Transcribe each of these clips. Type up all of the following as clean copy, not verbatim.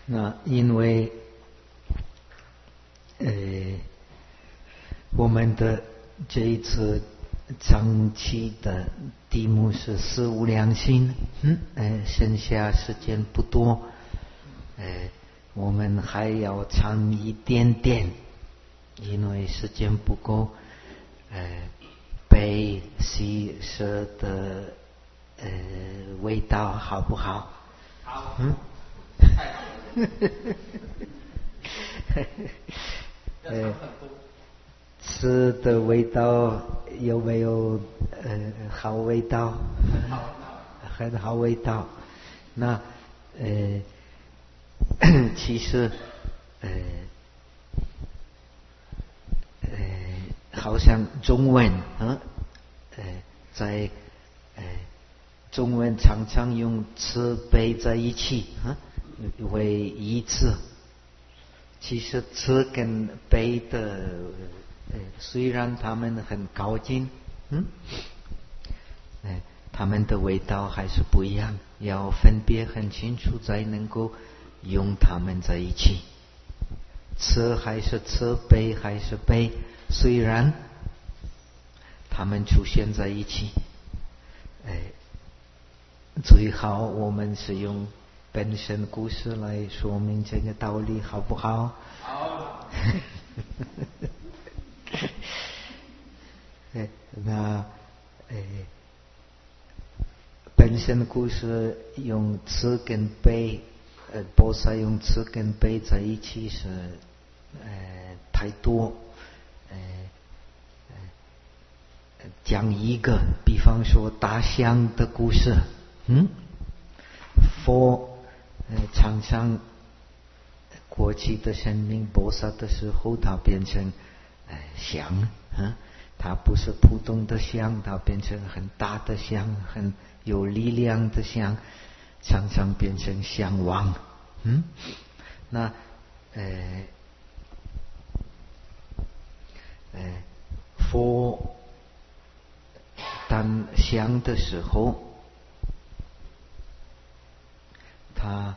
那因为我们的这一次长期的题目是四无量心，剩下时间不多，我们还要长一点点，因为时间不够，悲喜舍的味道好不好？ 好。 吃的味道有没有好味道？很好味道。那其实好像中文在中文常常用吃悲在一起为一致。其实吃跟悲的虽然他们很靠近，他们的味道还是不一样，要分别很清楚才能够用它们在一起。吃还是吃，悲还是悲，虽然他们出现在一起，最好我们是用本身故事来说明这个道理，好不好？ 好。 那本身故事用吃跟悲，菩萨用吃跟悲在一起是太多。讲一个，比方说大象的故事，佛常常过去的生命菩萨的时候，它变成象，它不是普通的象，它变成很大的象，很有力量的象，常常变成象王。那佛当象的时候，他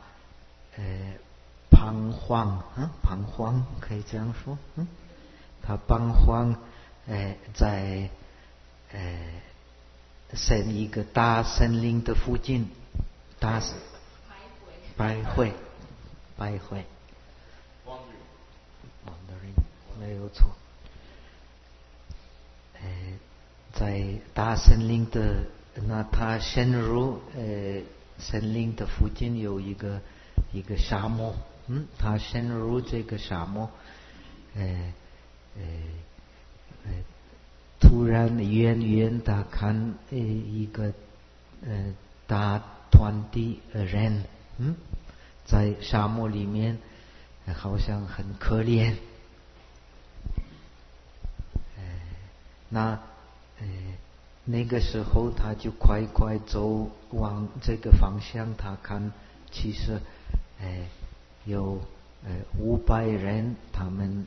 彷徨可以这样说，他彷徨在一个大森林的附近，徘徊 wandering 没有错。在大森林的，那他深入森林的附近有一个沙漠，他深入这个沙漠，突然远远的看一个大团体人，在沙漠里面好像很可怜。那个时候他就快走往这个方向，他看其实有500人，他们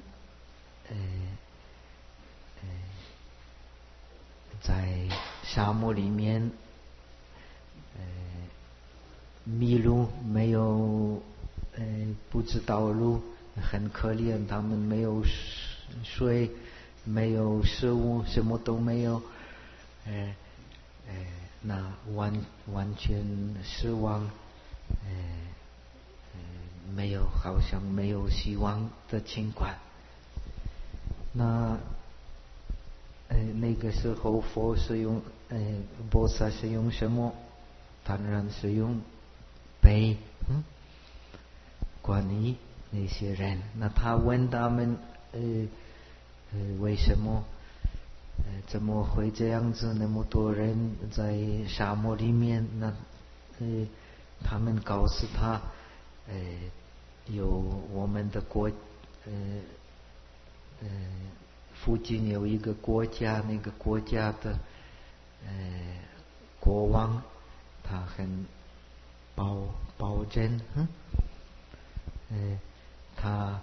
在沙漠里面迷路，没有不知道路，很可怜，他们没有水，没有食物，什么都没有，那完全失望，没有，好像没有希望的情况。那个时候佛是用菩萨是用什么？当然是用悲，关于那些人。那他问他们为什么怎么会这样子？那么多人在沙漠里面，那他们告诉他有我们的附近有一个国家，那个国家的国王他很保证，他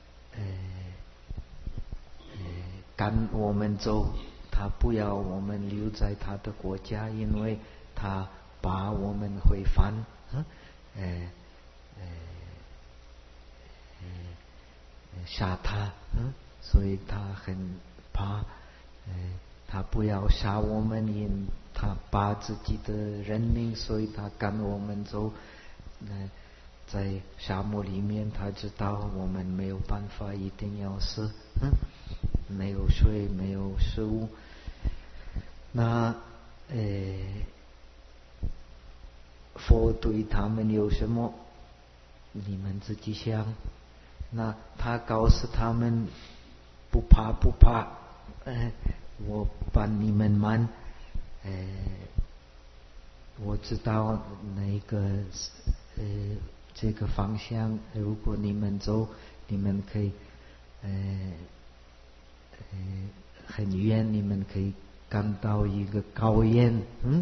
赶我们走，他不要我们留在他的国家，因为他怕我们会犯杀他，所以他很怕，他不要杀我们，因他把自己的人命，所以他赶我们走。在沙漠里面，他知道我们没有办法，一定要死，没有水，没有食物。那佛对他们有什么？你们自己想。那他告诉他们不怕不怕，我帮你们忙，我知道那个这个方向，如果你们走，你们可以很远，你们可以赶到一个高原，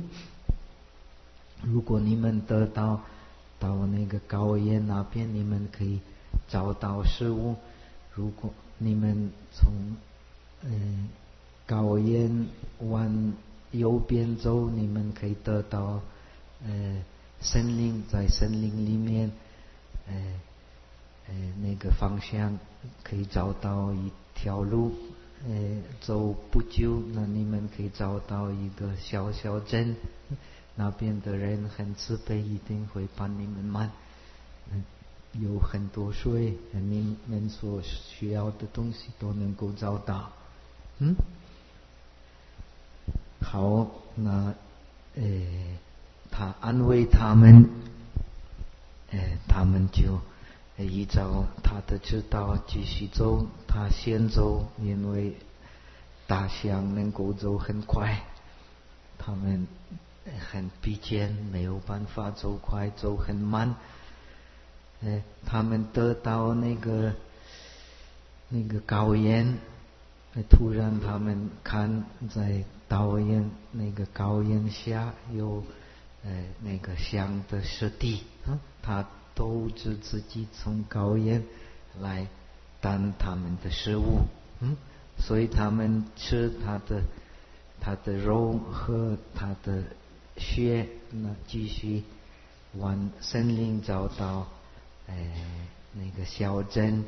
如果你们得到那个高原那边，你们可以找到食物。如果你们从高原往右边走，你们可以得到森林，在森林里面那个方向可以找到一条路，走不久，那你们可以找到一个小小镇，那边的人很慈悲，一定会帮你们忙，有很多水，你们所需要的东西都能够找到。好，那他安慰他们，他们就依照他的指导继续走。他先走，因为大象能够走很快，他们很疲倦，没有办法走快，走很慢。他们得到那个高原，突然他们看在那个高原下有那个象的尸体，他都是自己从高原来当他们的食物，所以他们吃他的肉和他的血，那继续往森林找到那个小镇，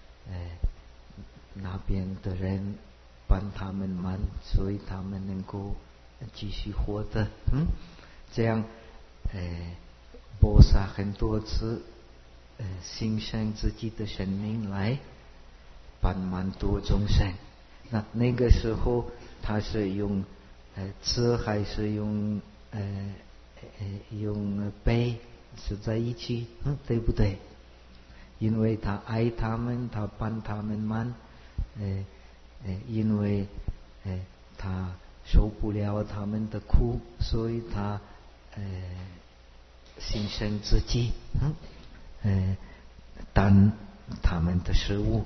那边的人帮他们忙，所以他们能够继续活着。这样菩萨很多次牺牲自己的生命来帮忙度众生。那个时候他是用吃还是用悲是在一起，对不对？因为他爱他们，他帮他们忙，因为他受不了他们的苦，所以他牺牲自己，当他们的食物。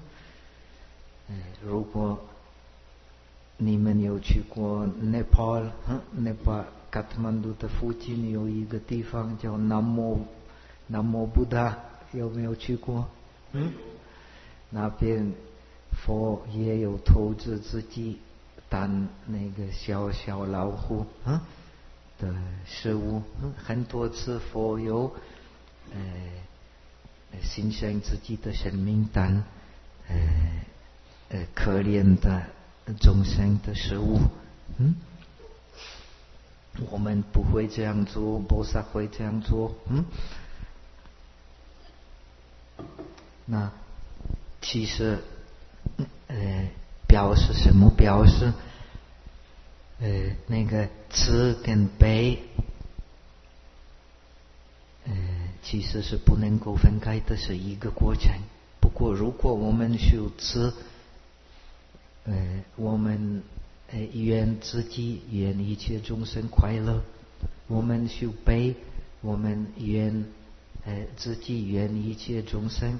如果你们有去过 Nepal， 卡特曼杜的附近有一个地方叫南摩布达，有没有去过？那边佛也有投资自己当那个小小老虎的食物，很多次佛有牺牲自己的生命当可怜的众生的食物。我们不会这样做，菩萨会这样做。那其实表示什么？表示那个慈跟悲其实是不能够分开的，是一个过程。不过如果我们修慈，我们愿自己愿一切众生快乐；我们修悲，我们愿自己愿一切众生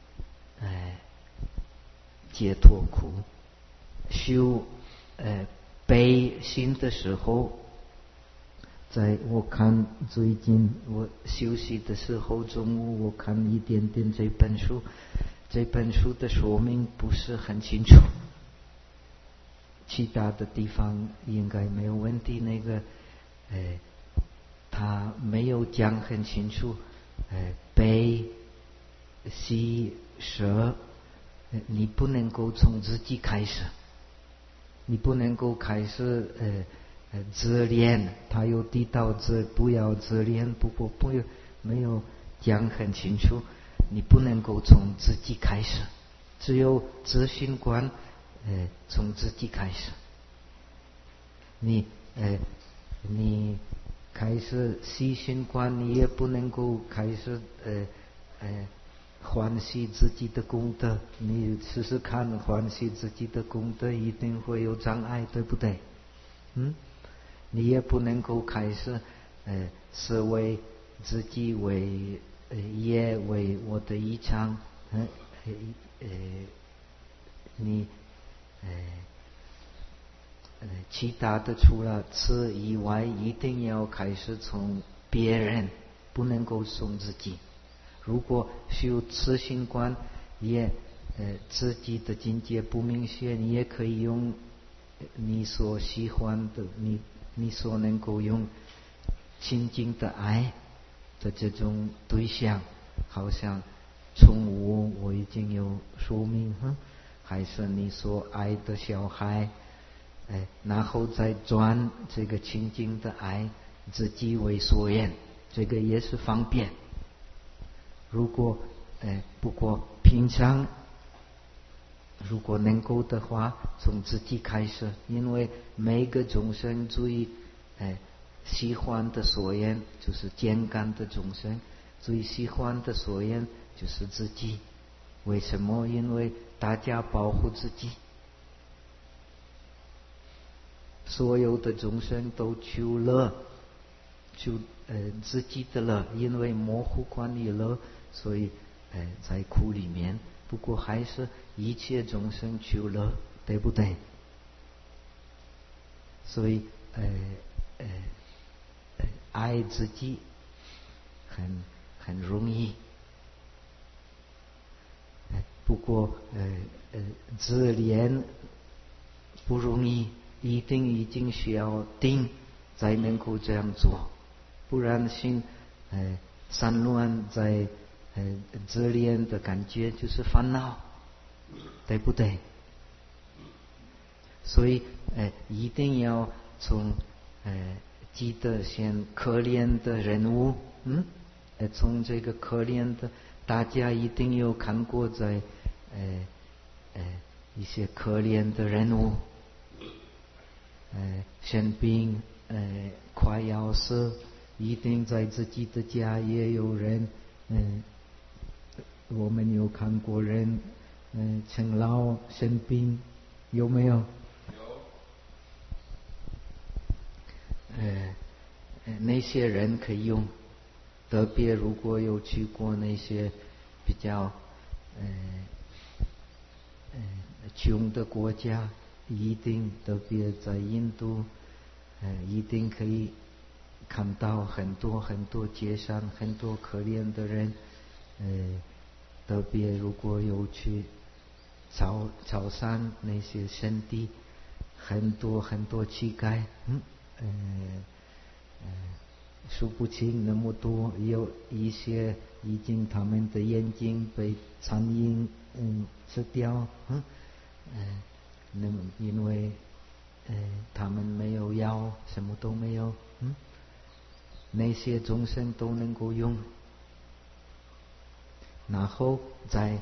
解脱苦。修悲心的时候，在我看最近我休息的时候，中午我看一点点这本书，这本书的说明不是很清楚，其他的地方应该没有问题。那个他没有讲很清楚，悲喜舍你不能够从自己开始，你不能够开始自恋。他有提到不要自恋，不要没有讲很清楚，你不能够从自己开始，只有自信观从自己开始。你开始细心观，你也不能够开始欢喜自己的功德。你试试看，欢喜自己的功德一定会有障碍，对不对？你也不能够开始视为自己为业为我的依仗，你其他的除了吃以外，一定要开始从别人，不能够从自己。如果修慈心观，也自己的境界不明显，你也可以用你所喜欢的，你所能够用亲近的爱的这种对象，好像宠物，我已经有说明，还是你所爱的小孩，然后再转这个亲近的爱，自己为所愿，这个也是方便。如果不过平常如果能够的话，从自己开始，因为每个众生最喜欢的所愿就是健康的众生，最喜欢的所愿就是自己。为什么？因为大家保护自己，所有的众生都求乐，求自己的乐，因为模糊观理乐，所以在苦里面。不过还是一切众生求乐，对不对？所以爱自己很容易，不过自怜不容易，一定已经需要定才能够这样做，不然心散乱在自恋的感觉就是烦恼，对不对？所以一定要从记得先可怜的人物，从这个可怜的，大家一定有看过在一些可怜的人物，生病快要死，一定在自己的家也有人，我们有看过人陈老生病，有没有？那些人可以用，特别如果有去过那些比较穷的国家，一定特别在印度，一定可以看到很多很多街上很多可怜的人，特别如果有去草山那些圣地，很多很多乞丐，数不清那么多，有一些已经他们的眼睛被苍蝇吃掉，因为他们没有药，什么都没有，那些众生都能够用，然后再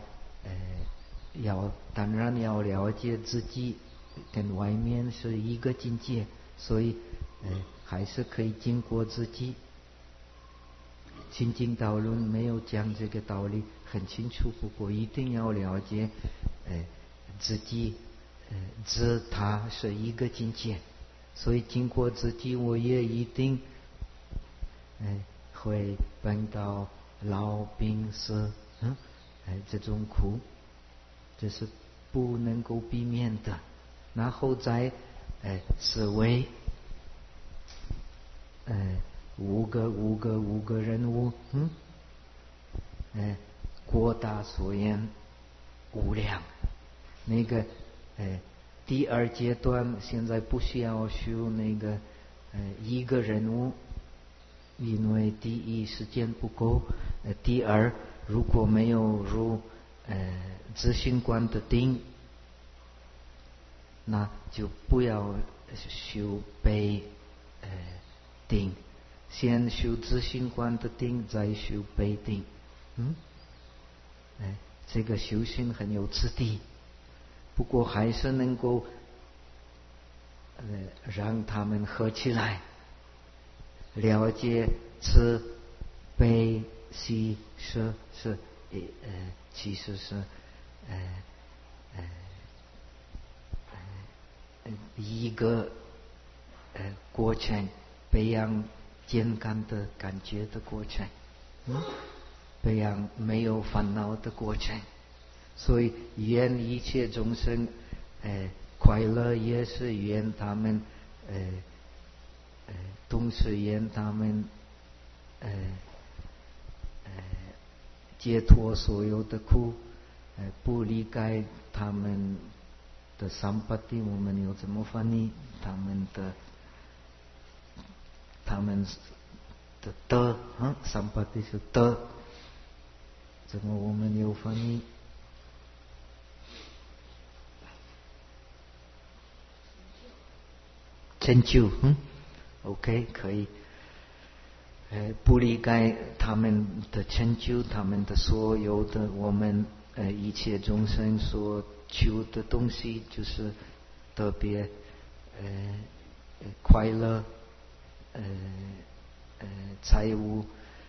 当然要了解自己跟外面是一个境界，所以还是可以经过自己。心经导论没有讲这个道理很清楚，不过一定要了解自己自他是一个境界，所以经过自己，我也一定会碰到老病死这种苦，这是不能够避免的。然后再思维五个人物，过大所言无量。那个第二阶段现在不需要修那个一个人物，因为第一时间不够，第二如果没有入自性观的定，那就不要修悲定，先修自性观的定，再修悲定。这个修行很有次第，不过还是能够让他们合起来，了解慈悲喜舍是其实是一个过程，培养健康的感觉的过程，培养没有烦恼的过程。所以愿一切众生快乐，也是愿他们同时愿他们解脱所有的苦，不离开他们的三八地。我们有怎么翻译他们的德三八地是德，怎么我们有翻译成就？OK， 可以。不离开他们的成就，他们的所有的我们一切众生所求的东西，就是特别快乐，财务，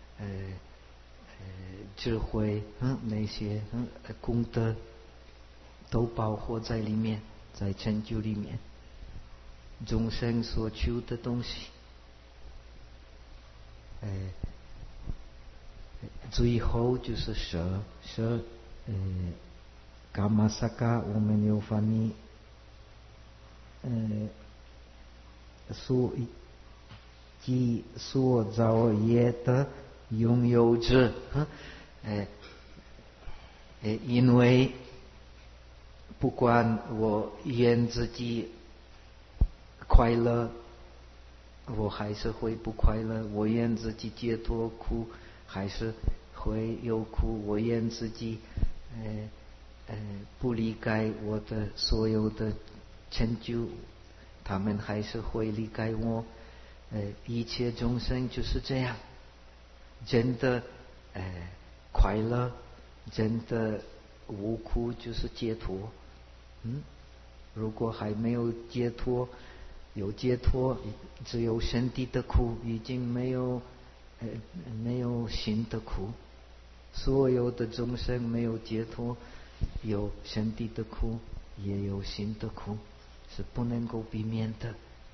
智慧，那些功德都包括在里面，在成就里面，众生所求的东西。最后就是舍，伽玛萨嘎我们有翻译所造业的拥有者，因为不管我愿自己快乐，我还是会不快乐；我愿自己解脱苦，还是会有苦；我愿自己不离开我的所有的成就，他们还是会离开我。一切众生就是这样，真的快乐，真的无苦就是解脱。如果还没有解脱，有解脱，只有身体的苦，已经没有心的苦。所有的众生没有解脱，有身体的苦，也有心的苦，是不能够避免的。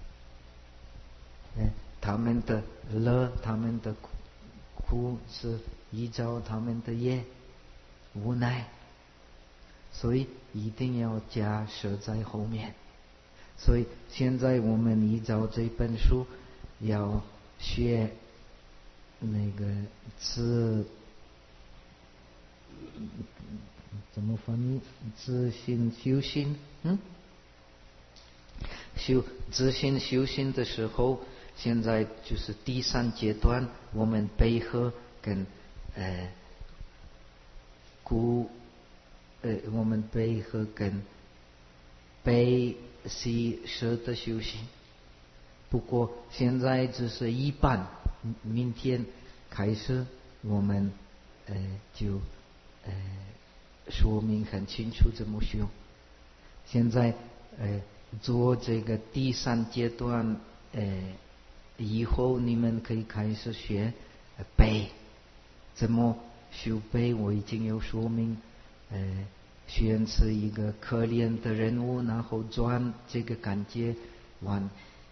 他们的乐，他们的苦是依照他们的业，无奈，所以一定要加舍在后面。所以现在我们依照这本书要学那个怎么翻译？自性修行，自性修行的时候，现在就是第三阶段，我们配合跟我们配合跟悲喜舍的修行。不过现在只是一半，明天开始我们就说明很清楚怎么修。现在做这个第三阶段以后你们可以开始学悲，怎么修悲我已经有说明。选择一个可怜的人物，然后转这个感觉往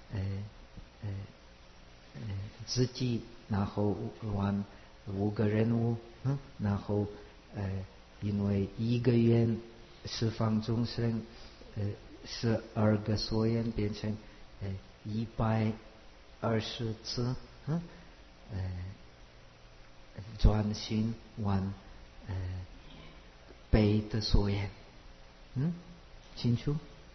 自己，然后往5个人物，然后因为一个愿释放众生，12个所愿变成120次，专心往悲的所愿，清楚？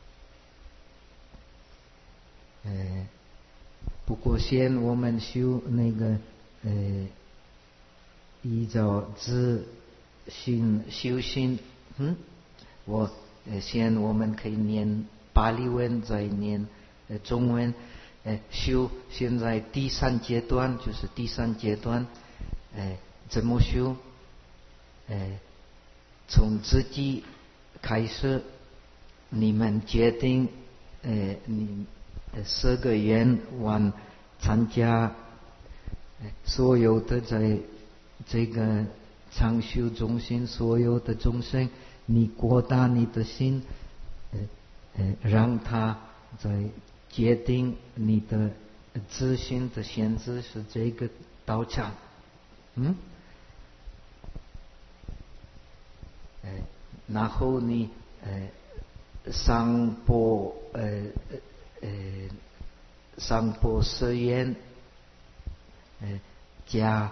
不过先我们修那个依照自修行，我们可以念巴利文，再念中文，修现在第三阶段，就是第三阶段，怎么修？从自己开始，你们决定，你10个愿望参加，所有的在这个长修中心，所有的众生，你扩大你的心，让他在决定你的自信的限制是这个道场，然后你上播誓言，加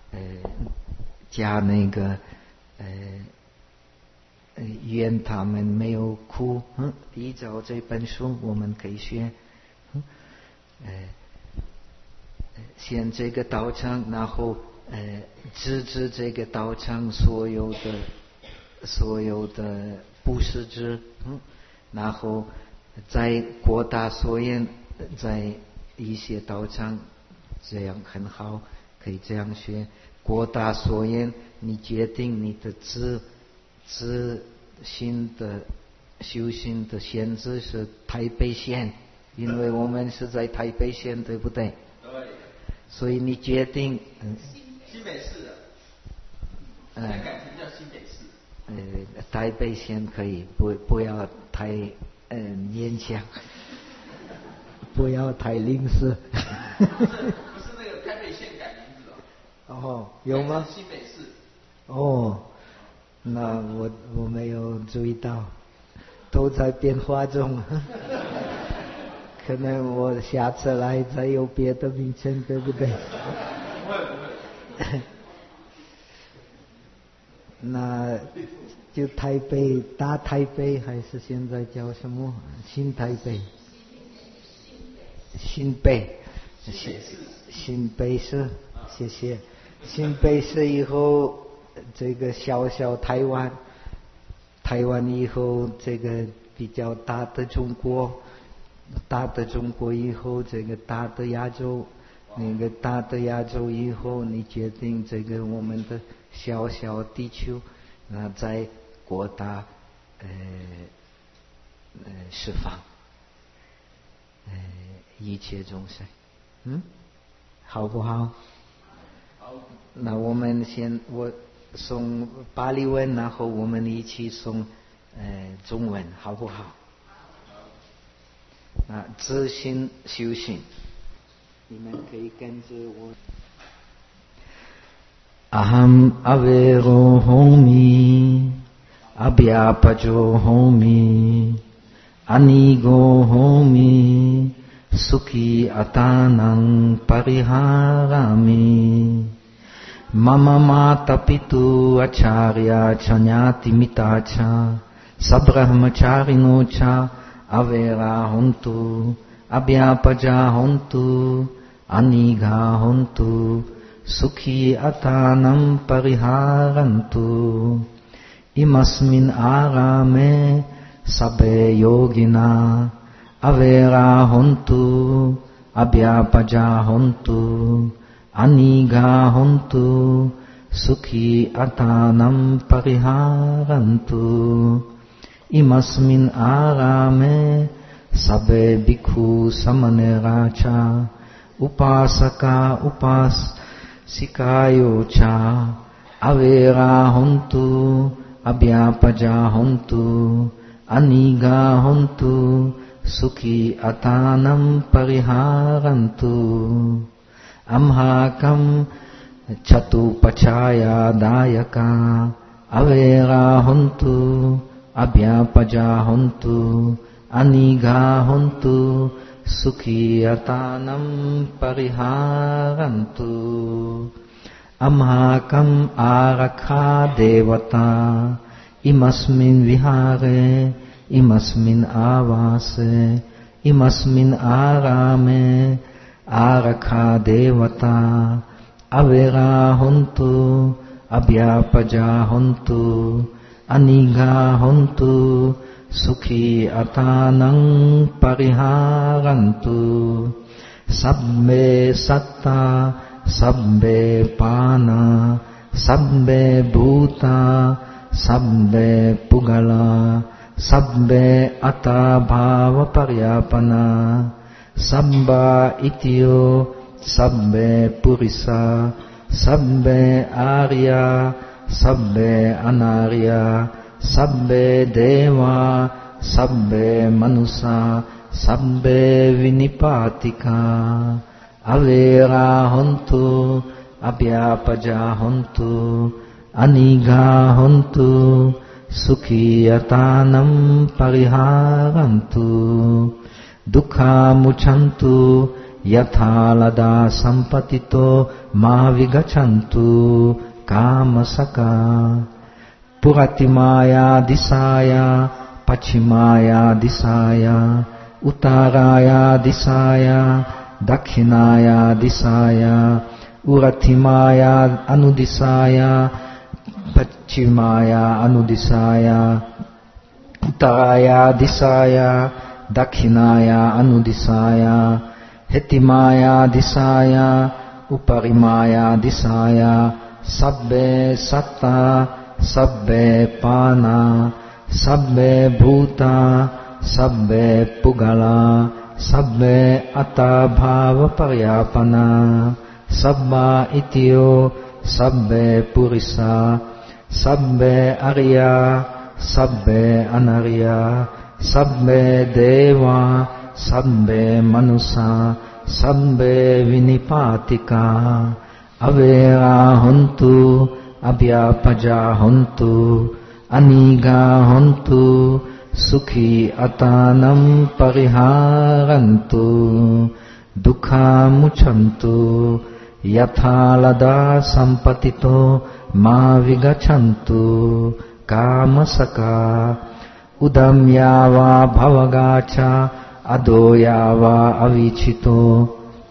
那个愿他们没有哭，依照这本书我们可以学，先这个道场，然后支持这个道场所有的布施之，然后再扩大所愿，在一些道场，这样很好，可以这样学。扩大所愿，你决定你的自心的修行的限制是台北县，因为我们是在台北县，对不对？对。所以你决定新北市的，改成叫新北市。 台北县可以，不要太勉强，不要太吝啬。 不是那个台北县改名字哦，有吗？ 新北市。 哦，那我没有注意到，都在变化中。可能我下次来再有别的名称，对不对？ 不会。 那就台北，大台北还是现在叫什么？新台北。新北市，谢谢。新北市以后，这个小台湾以后，这个比较大的中国以后，这个大的亚洲，那个大的亚洲以后，你决定这个我们的小地球，那再扩大释放一切众生，好不好？ 好。 那我们我诵巴利文，然后我们一起诵中文，好不好？那自心修行，你们可以跟着我。Aham avero homi, abhyapajo homi, anigo homi, sukhi atanang pariharami. Mama mata pitu acharya chanyati mitacha, sabrahmacharino cha avera hontu, abhyapaja hontu, aniga hontu, sukhi atanam pariharantu. Imasmin arame sabe yogina, avera hontu, abhyapaja hontu, aniga hontu, sukhi atanam pariharantu. Imasmin arame sabe bhikkhu samaneracha, upasaka upasikayo cha, avera hontu, abhyapaja hontu, aniga hontu, sukhi atanam pariharantu. Amhakam chatupachaya dayaka, avera hontu, abhyapaja hontu, aniga hontu, sukhi atanam pariharantu. Amhakam arakha devata, imasmin vihare, imasmin avase, imasmin arame, arakha devata, avera hontu, abhyapaja hontu, anigha hontu, sukhi atanang pariharantu, sabbe satta, sabbe pana, sabbe bhuta, sabbe pugala, sabbe atta bhava paryapana, sabba ityo, sabbe purisa, sabbe arya, sabbe anarya, sabbe deva, sabbe manusa, sabbe vinipatika, avera hontu, abhyapaja hontu, anigha hontu, sukhi atanam pariharantu, dukkha muchantu, yathalada sampatito ma vigachantu, kamasaka, puratimaya disaya, pachimaya disaya, uttaraya disaya, dakshinaya disaya, uratimaya anudisaya, pachimaya anudisaya, uttaraya disaya, dakshinaya anudisaya, hetimaya disaya, uparimaya disaya, sabbe satta, sabbe pana, sabbe bhuta, sabbe pugala, sabbe atta bhava paryapana, sabba ityo, sabbe purisa, sabbe arya, sabbe anarya, sabbe deva, sabbe manusa, sabbe vinipatika, avera hontu, abhyapaja hontu, anigha hontu, sukhi atanam pariharantu, dukkha muchantu, yathalada sampatito ma vigachantu, kamasaka, udamyava bhavagacha, adoyava avichito,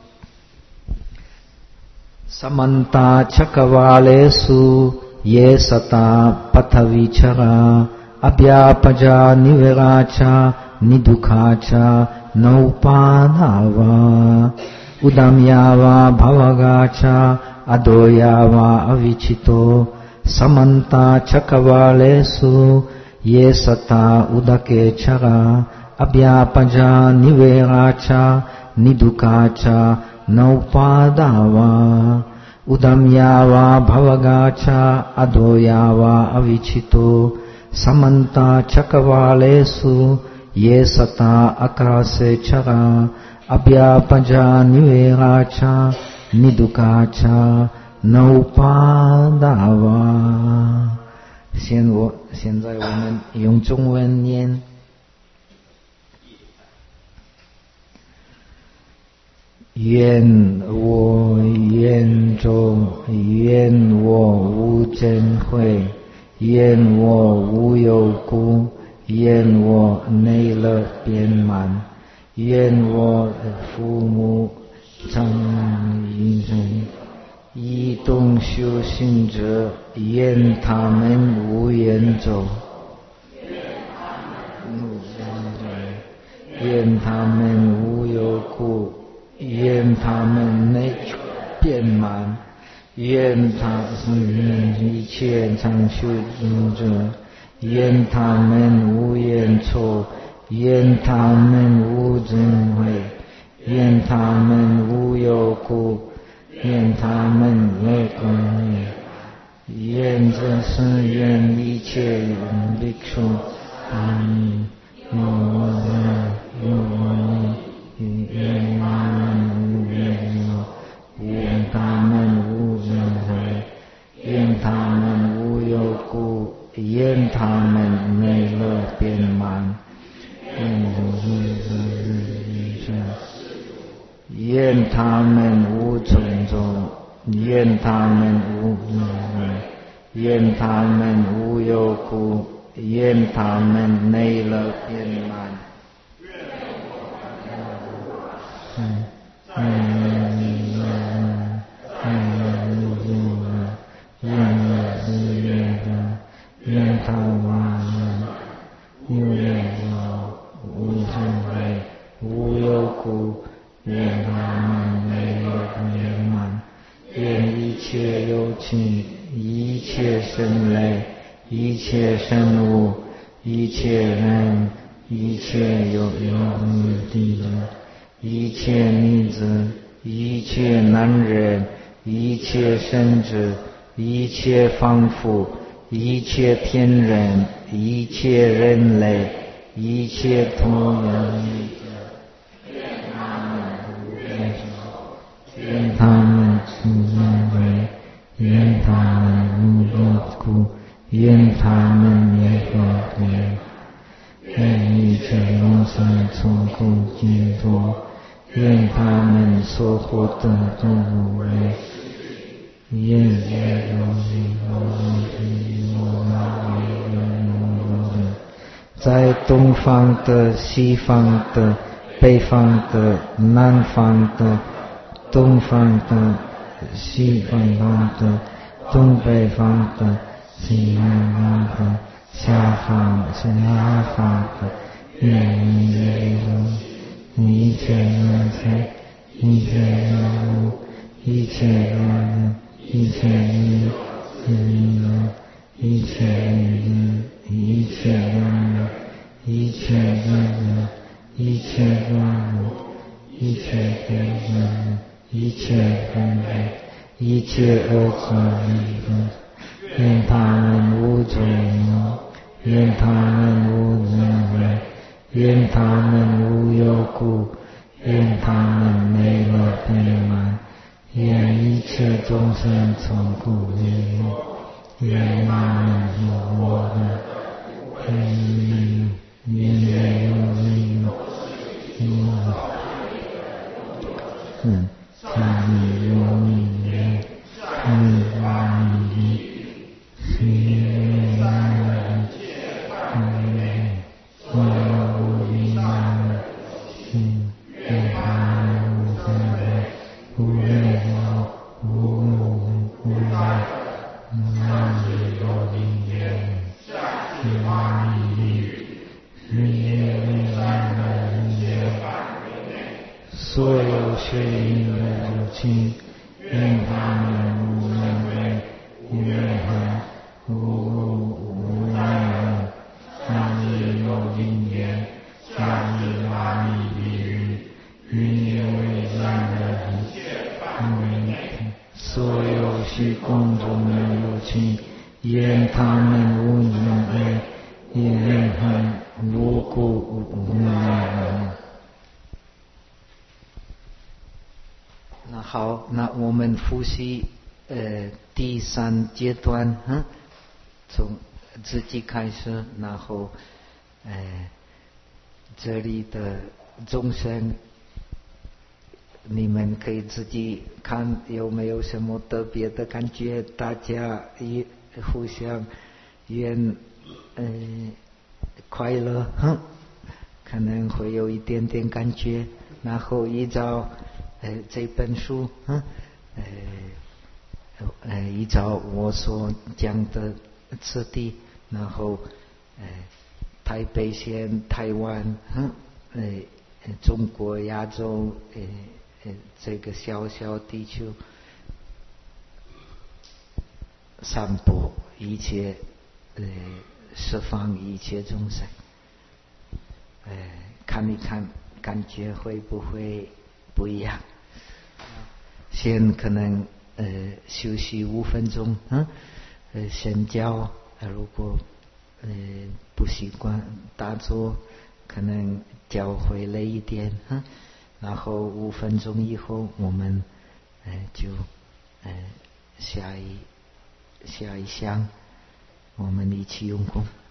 samanta chakavalesu ye sata pathavichara, abhyapaja niviracha, nidukhacha, naupadava, udamyava bhavagacha, adoyava avichito, samanta chakavalesu ye sata udakechara, abhyapaja niviracha, nidukhacha, naupadava, udamyava bhavagacha, adoyava avichito, samanta chakavalesu ye sata akase chara, abhyapaja niviracha, nidukhacha, naupadava。现在我们用中文念。愿我愿中，愿我无真慧，愿我无有故，愿我内乐遍满，愿我父母长一生，一动修行者，愿他们无远走，愿他们无有故，愿他们内遍满，愿他们一切常修行者，愿他们无怨错，愿他们无真慧，愿他们无有故，愿他们乐观，愿这世愿一切ภิกษุ愿他们无真慧，愿他们无有故，愿他们内乐遍满，愿他们无种种，愿他们无愿他们无有故，愿他们内乐遍满。愿有愿有无生类，无有故，愿他们没有不圆满。愿一切有情，一切生类，一切生物，一切人，一切有目的人，一切女子，一切男人，一切圣子，一切凡夫，一切天人，一切人类，一切同人，愿他们自认为，愿他们无有故，愿他们也不对，愿一切众生从故解脱，愿他们所获得的无为，愿也有一在东方的、西方的、北方的、南方的、东方的、西方的、东北方的、西南方的、下方的，愿也有一切人才，一切人物，一切人，一切人，一切人，一切人，一切人，一切人，一切人，一切人，一切恶子，愿他们无罪恶，愿他们无能为，愿他们无有故，愿他们没有悲满，愿一切众生从故离，愿他们有我的，愿也有他们有你愿，所有学因的有情，愿他们无能为，无怨恨，无爱恨，阿弥有因缘，阿弥地狱，因为善的所有虚空中的有情，愿他们无能为，无怨恨，无故无爱。那好，那我们复习第三阶段，从自己开始，然后这里的众生，你们可以自己看有没有什么特别的感觉，大家也互相愿快乐，可能会有一点点感觉，然后依照这本书，依照我所讲的次第，然后台北县、台湾，中国、亚洲，这个小小地球，散播一切，释放一切众生，看一看，感觉会不会不一样？先可能休息5分钟，先教，如果不习惯打坐，可能脚会累一点，然后5分钟以后我们就下一项我们一起用功。